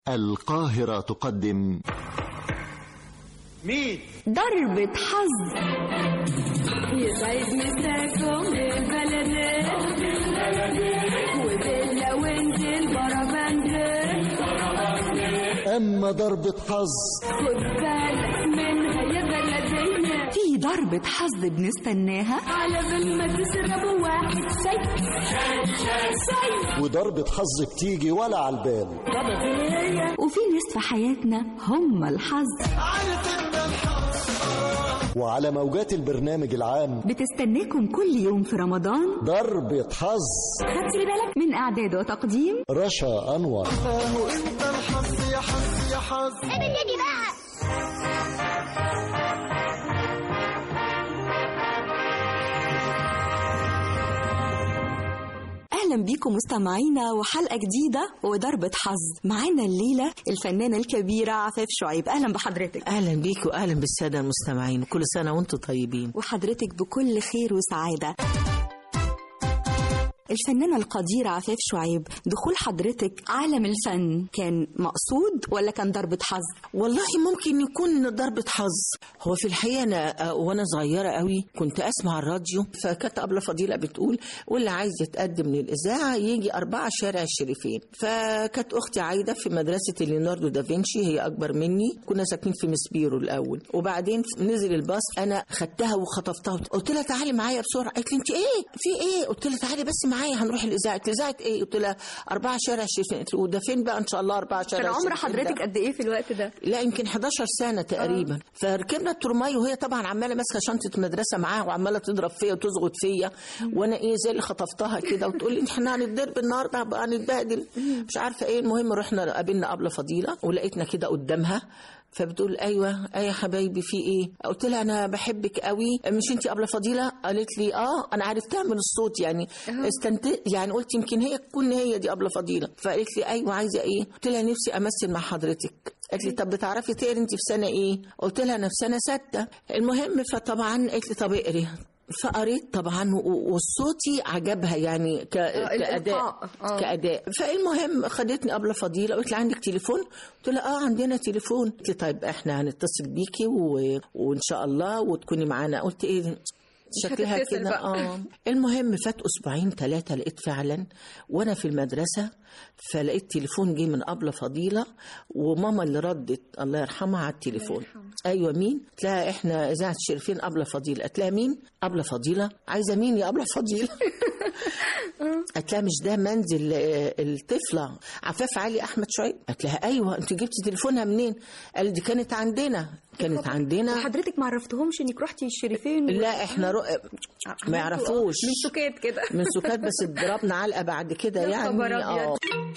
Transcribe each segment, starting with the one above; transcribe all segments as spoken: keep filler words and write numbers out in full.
القاهرة تقدم مين؟ ضربة حظ. يسعد مساكم البلد وبلا وانزل بربند. أما ضربة حظ خد بالك منها يا بلدية، في ضربة حظ بنستناها على بال ما تشربوا واحد شاي شاي. وضربة حظ بتيجي ولا على البال، وفي ناس في حياتنا هم الحظ. وعلى موجات البرنامج العام بتستناكم كل يوم في رمضان ضربة حظ. خدتي بالك من إعداد وتقديم رشا أنور. اهو انت الحظ يا حظ يا حظ. ابتدي بقى. أهلا بيكم مستمعينا وحلقة جديدة وضربة حظ. معانا الليلة الفنانة الكبيرة عفاف شعيب. أهلا بحضرتك. أهلا بيك وأهلا بالسادة المستمعين، كل سنة وأنتم طيبين. وحضرتك بكل خير وسعادة. الفنانة القديرة عفاف شعيب، دخول حضرتك عالم الفن كان مقصود ولا كان ضربة حظ؟ والله ممكن يكون ضربة حظ. هو في الحقيقة أنا وأنا صغيرة قوي كنت أسمع الراديو، فكانت أبلة فضيلة بتقول واللي عايز يتقدم للإذاعة يجي أربعة شارع الشريفين. فكانت أختي عايدة في مدرسة ليوناردو دافنشي، هي أكبر مني، كنا ساكنين في مسبيرو الأول، وبعدين نزل الباص أنا خدتها وخطفتها، قلت لها تعالي معايا بسرعة. قالت لي أنت إيه في إيه؟ قلت لها تعالي بس معايا هنروح الإذاعة. الإذاعة إيه؟ قلت لها أربعة شارع الشريفين. قلت له وده فين بقى؟ إن شاء الله أربعة شارع كان الشريفين. عمر حضرتك قد إيه في الوقت ده؟ لا يمكن حداشر سنة تقريبا. آه. فركبنا الترماي وهي طبعا عمالة ماسكة شنطة مدرسة معاها وعمالة تضرب فيا وتزغط فيا، وأنا إيه زي اللي خطفتها كده، وتقول لي إحنا هنتضرب النهارده بقى هنتبهدل مش عارفة إيه. المهم رحنا قابلنا أبلة فضيلة ولقيتنا كده قدامها، فبتقول ايوه اي حبايبي في ايه؟ قلت لها انا بحبك قوي، مش انتي ابله فضيله؟ قالت لي اه انا عرفتها من الصوت يعني استنت يعني قلت يمكن هي تكون هي دي ابله فضيله. فقالت لي ايوه عايزه ايه؟ قلت لها نفسي امثل مع حضرتك. قالت لي طب بتعرفي تقري انت في سنه ايه؟ قلت لها انا في سنه سته. المهم فطبعا قالت لي طب اقري، فقريت طبعا والصوتي عجبها يعني ك... كأداء آه. كأداء. فالمهم خدتني أبلة فضيلة قلت لها عندك تليفون؟ قلت لها اه عندنا تليفون. قلت لي طيب احنا هنتصل بيكي و... وان شاء الله وتكوني معانا. قلت ايه شكلها كده اه. المهم فات اسبوعين ثلاثه لقيت فعلا وانا في المدرسه، فلقيت تليفون جه من أبلة فضيله وماما اللي ردت الله يرحمها على التليفون. ايوه مين؟ قلت لها احنا اذاعه الشريفين أبلة فضيله. قالت لها مين؟ أبلة فضيله. عايزه مين يا أبلة فضيله؟ قالت لها مش ده منزل الطفله عفاف علي احمد شعيب؟ قالت لها ايوه. انت جبتي تليفونها منين؟ قال دي كانت عندنا كانت عندنا. وحضرتك ما عرفتهمش انك رحتي الشريفين؟ لا احنا رو... ما يعرفوش من سكات كده من سكات بس ضربنا علقه بعد كده يعني اه.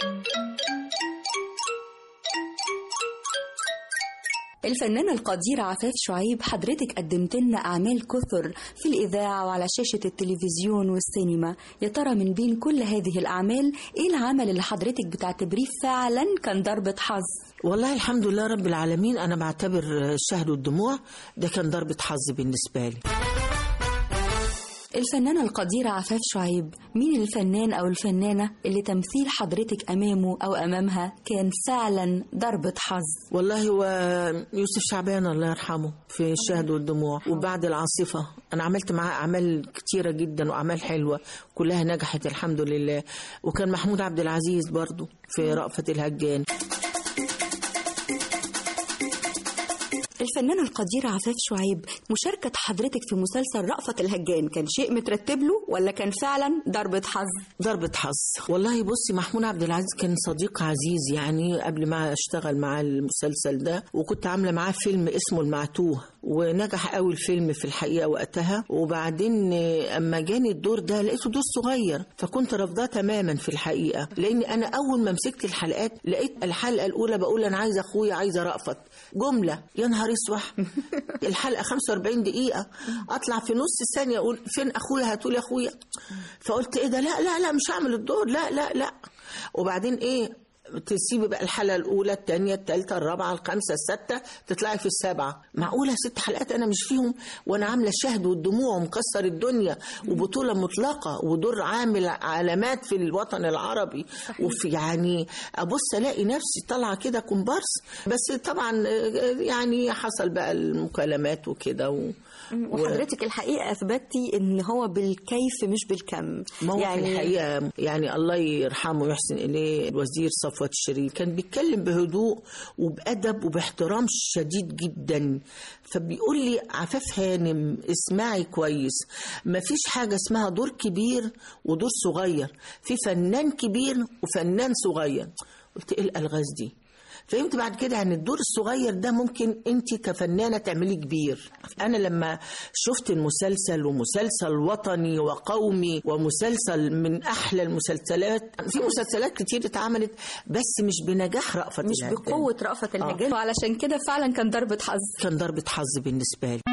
الفنانة القديرة عفاف شعيب، حضرتك قدمت لنا أعمال كثر في الإذاعة وعلى شاشة التلفزيون والسينما. يا ترى من بين كل هذه الأعمال إيه العمل اللي حضرتك بتعتبريه فعلا كان ضربة حظ؟ والله الحمد لله رب العالمين أنا بعتبر الشهد والدموع ده كان ضربة حظ بالنسبة لي. الفنانة القديرة عفاف شعيب، مين الفنان أو الفنانة اللي تمثيل حضرتك أمامه أو أمامها كان فعلا ضربة حظ؟ والله هو يوسف شعبان الله يرحمه في الشهد والدموع وبعد العاصفة. أنا عملت معاه أعمال كتيرة جدا وأعمال حلوة كلها نجحت الحمد لله. وكان محمود عبد العزيز برضو في رأفت الهجان. الفنانة القديرة عفاف شعيب، مشاركة حضرتك في مسلسل رأفت الهجان كان شيء مترتب له ولا كان فعلا ضربة حظ؟ ضربة حظ والله. بصي محمود عبد العزيز كان صديق عزيز يعني قبل ما اشتغل مع المسلسل ده، وكنت عاملة معاه فيلم اسمه المعتوه ونجح قوي الفيلم في الحقيقة وقتها. وبعدين اما جاني الدور ده لقيته دور صغير فكنت رافضاه تماما في الحقيقة، لاني انا اول ما مسكت الحلقات لقيت الحلقة الاولى بقول انا عايزة اخويا عايزة رأفت، جملة يا نهار اسوح. الحلقة خمسة وأربعين دقيقة اطلع في نص ثانية اقول فين اخويا هاتولي اخويا. فقلت ايه ده لا لا لا مش هعمل الدور لا لا لا. وبعدين ايه تسيبي بقى الحلقه الاولى الثانيه الثالثه الرابعه الخامسه السادسه تطلعي في السابعه. معقوله ست حلقات انا مش فيهم وانا عامله الشهد والدموع ومكسر الدنيا وبطوله مطلقه ودور عامل علامات في الوطن العربي. وفي يعني ابص الاقي نفسي طالعه كده كومبارس. بس طبعا يعني حصل بقى المكالمات وكده و... وحضرتك الحقيقه اثبتي ان هو بالكيف مش بالكم. يعني الحقيقه يعني الله يرحمه ويحسن اليه الوزير صفوت الشريف كان بيتكلم بهدوء وبادب وباحترام شديد جدا. فبيقول لي عفاف هانم اسمعي كويس، ما فيش حاجه اسمها دور كبير ودور صغير، في فنان كبير وفنان صغير. قلت ايه الالغاز دي؟ فهمت بعد كده ان الدور الصغير ده ممكن انت كفنانه تعملي كبير. انا لما شفت المسلسل ومسلسل وطني وقومي ومسلسل من احلى المسلسلات، في مسلسلات كتير اتعملت بس مش بنجاح رأفت مش الهجان، مش بقوه رأفت الهجان. آه. وعلشان كده فعلا كان ضربه حظ، كان ضربه حظ بالنسبه لي.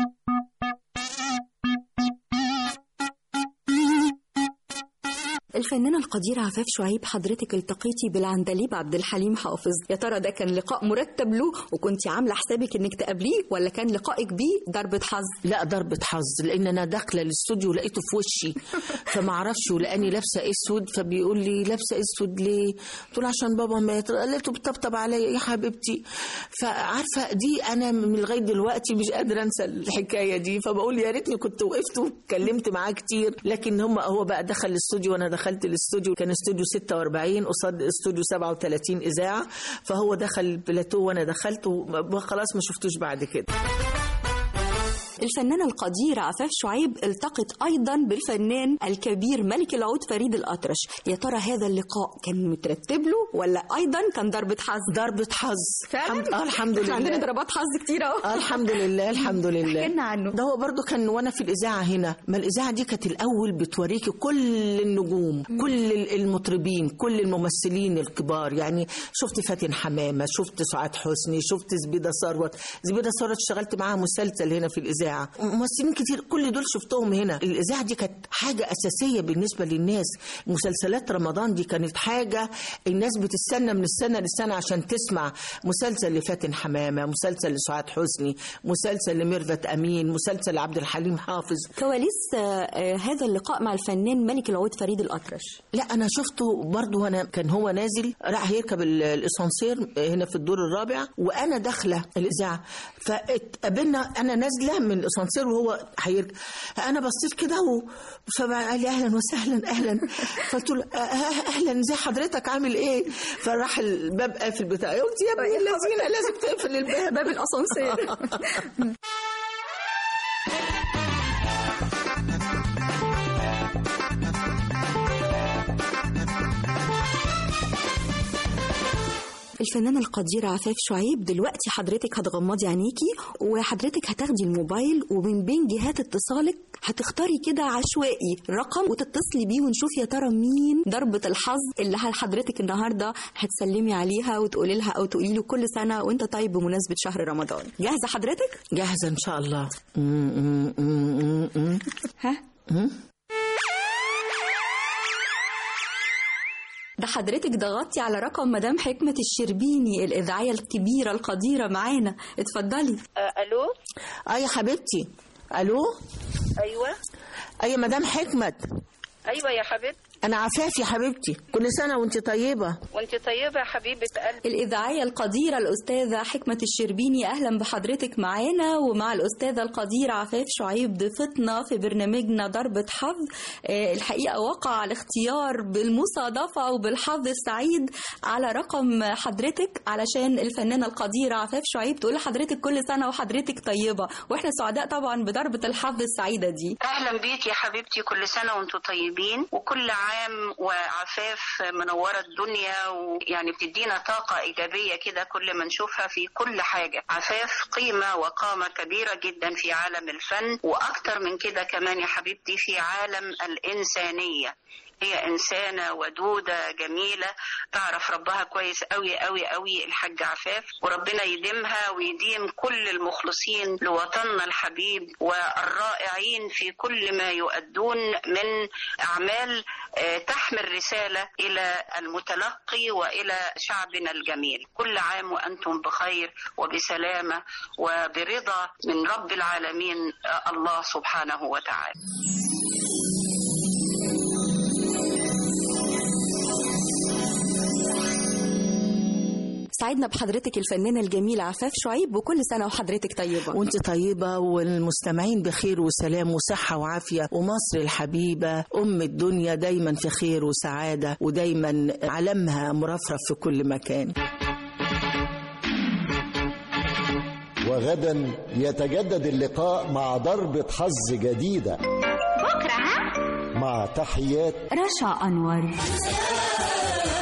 الفنانة القديرة عفاف شعيب، حضرتك التقيتي بالعندليب عبد الحليم حافظ، يا ترى ده كان لقاء مرتب له وكنتي عاملة حسابك انك تقابليه، ولا كان لقائك بيه ضربة حظ؟ لا ضربة حظ، لان انا داخله الاستوديو لقيته في وشي فما اعرفش، ولاني لابسه اسود فبيقول لي لابسه اسود ليه؟ قلت له عشان بابا مات. قالت له بتطبطب عليا يا حبيبتي. فعارفه دي انا من لغايه دلوقتي مش قادره انسى الحكايه دي. فبقول يا ريتني كنت وقفت واتكلمت معاه كتير. لكن هم هو بقى دخل الاستوديو وانا دخلت الاستوديو، كان استوديو ستة وأربعين قصاد استوديو سبعة وثلاثين اذاعه، فهو دخل البلاتو وانا دخلت وخلاص ما شفتوش بعد كده. الفنانة القديرة عفاف شعيب التقت أيضا بالفنان الكبير ملك العود فريد الأطرش، يا ترى هذا اللقاء كان مترتب له ولا أيضا كان ضربة حظ؟ ضربة حظ فعلا. آه الحمد لله، عندنا ضربات حظ كتير اهو. آه الحمد لله الحمد لله. احكي لنا عنه. ده هو برضو كان وانا في الإذاعة هنا، ما الإذاعة دي كانت الأول بتوريكي كل النجوم، كل المطربين، كل الممثلين الكبار. يعني شفت فاتن حمامة، شفت سعاد حسني، شفت زبيدة ثروت. زبيدة ثروت اشتغلت معاها مسلسل هنا في الإذاعة، ممثلين كتير كل دول شفتهم هنا. الإذاعة دي كانت حاجة أساسية بالنسبة للناس. مسلسلات رمضان دي كانت حاجة الناس بتستنى من السنة للسنة عشان تسمع مسلسل لفاتن حمامة، مسلسل لسعاد حسني، مسلسل لميرفت أمين، مسلسل لعبد الحليم حافظ. كواليس آه هذا اللقاء مع الفنان ملك العود فريد الأطرش، لا أنا شفته برضو وانا كان هو نازل راح يركب الاسانسير هنا في الدور الرابع وانا داخله الاذاعه، فاتقابلنا انا نازله من الاسانسير وهو هيركب. انا بصيت كده فقال لي اهلا وسهلا اهلا، فقلت له اهلا ازي حضرتك عامل ايه؟ فراح الباب قافل بتاعي. قلت يا ابني الذين لازم تقفل الباب، باب الاسانسير. الفنانة القديرة عفاف شعيب، دلوقتي حضرتك هتغمضي عينيكي وحضرتك هتاخدي الموبايل ومن بين جهات اتصالك هتختاري كده عشوائي رقم وتتصلي بيه ونشوف يا ترى مين ضربة الحظ اللي حضرتك النهارده هتسلمي عليها وتقولي لها او تقولي له كل سنة وانت طيب بمناسبة شهر رمضان. جاهزة حضرتك؟ جاهزة ان شاء الله. ها؟ ده حضرتك ضغطتي على رقم مدام حكمة الشربيني الإذاعية الكبيرة القديرة معانا. اتفضلي. أه ألو. اه يا حبيبتي. ألو. أيوة. أيوة مدام حكمة. أيوة يا حبيبتي. أنا عفاف يا حبيبتي، كل سنة وأنت طيبة. وأنت طيبة يا حبيبة قلبي. الإذاعية القديرة الأستاذة حكمة الشربيني، أهلا بحضرتك معانا ومع الأستاذة القديرة عفاف شعيب ضيفتنا في برنامجنا ضربة حظ. آه الحقيقة وقع الاختيار بالمصادفة وبالحظ السعيد على رقم حضرتك علشان الفنانة القديرة عفاف شعيب تقول لحضرتك كل سنة وحضرتك طيبة، وإحنا سعداء طبعا بضربة الحظ السعيدة دي. أهلا بيك يا حبيبتي، كل سنة وأنتم طيبين وكل عام وعفاف منورة الدنيا، ويعني بتدينا طاقة إيجابية كده كل ما نشوفها في كل حاجة. عفاف قيمة وقامة كبيرة جدا في عالم الفن، وأكتر من كده كمان يا حبيبتي في عالم الإنسانية. هي إنسانة ودودة جميلة تعرف ربها كويس قوي قوي قوي الحاجة عفاف، وربنا يديمها ويديم كل المخلصين لوطننا الحبيب والرائعين في كل ما يؤدون من أعمال تحمل رسالة إلى المتلقي وإلى شعبنا الجميل. كل عام وأنتم بخير وبسلامة وبرضا من رب العالمين الله سبحانه وتعالى. سعدنا بحضرتك الفنانة الجميلة عفاف شعيب، وكل سنة وحضرتك طيبة. وانت طيبة والمستمعين بخير وسلام وصحة وعافية، ومصر الحبيبة أم الدنيا دايما في خير وسعادة، ودايما علمها مرفرف في كل مكان. وغدا يتجدد اللقاء مع ضربة حظ جديدة بكرة ها؟ مع تحيات رشا أنور.